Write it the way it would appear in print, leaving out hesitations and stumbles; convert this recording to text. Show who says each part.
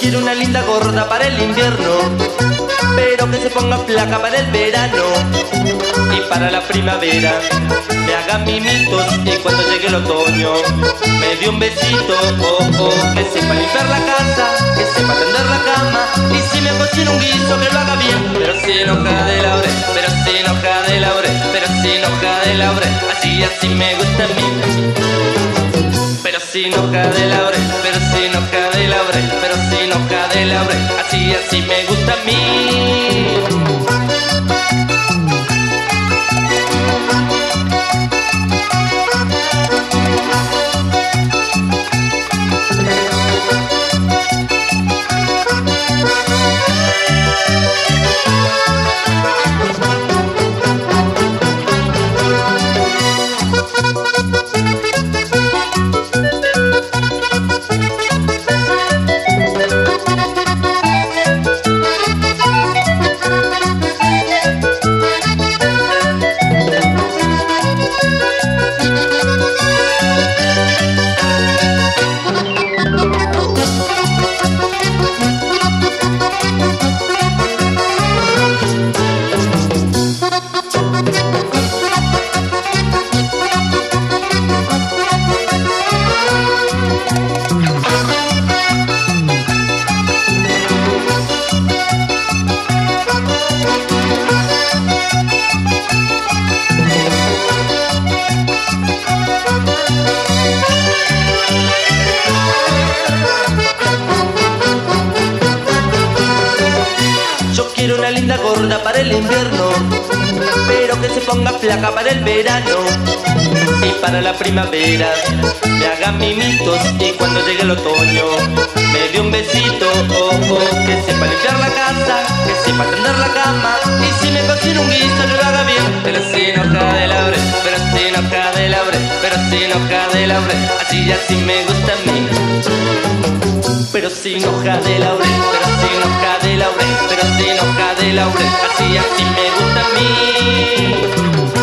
Speaker 1: quiero una linda gorda para el invierno, pero que se ponga flaca para el verano y para la primavera. Me haga mimitos y cuando llegue el otoño me dé un besito, que sepa limpiar la casa, que sepa tender la cama, y si me cocina un guiso que lo haga bien, pero sin hoja de laurel, pero sin hoja de laurel, pero sin hoja de laurel, así me gusta a mí. Pero sin hoja de laurel, pero sin hoja de laurel, pero sin hoja de laurel, así me gusta a mí. Quiero una linda gorda para el invierno, pero que se ponga flaca para el verano y para la primavera. Me haga mimitos y cuando llegue el otoño me dé un besito, que sepa limpiar la casa, que sepa tender la cama, y si me cocina un guiso que lo haga bien, pero sin hoja de laurel, pero sin hoja de laurel, pero sin hoja de laurel, así me gusta a mí. Pero sin hoja de laurel, pero sin hoja de laurel, pero sin hoja de laurel, así me gusta a mí.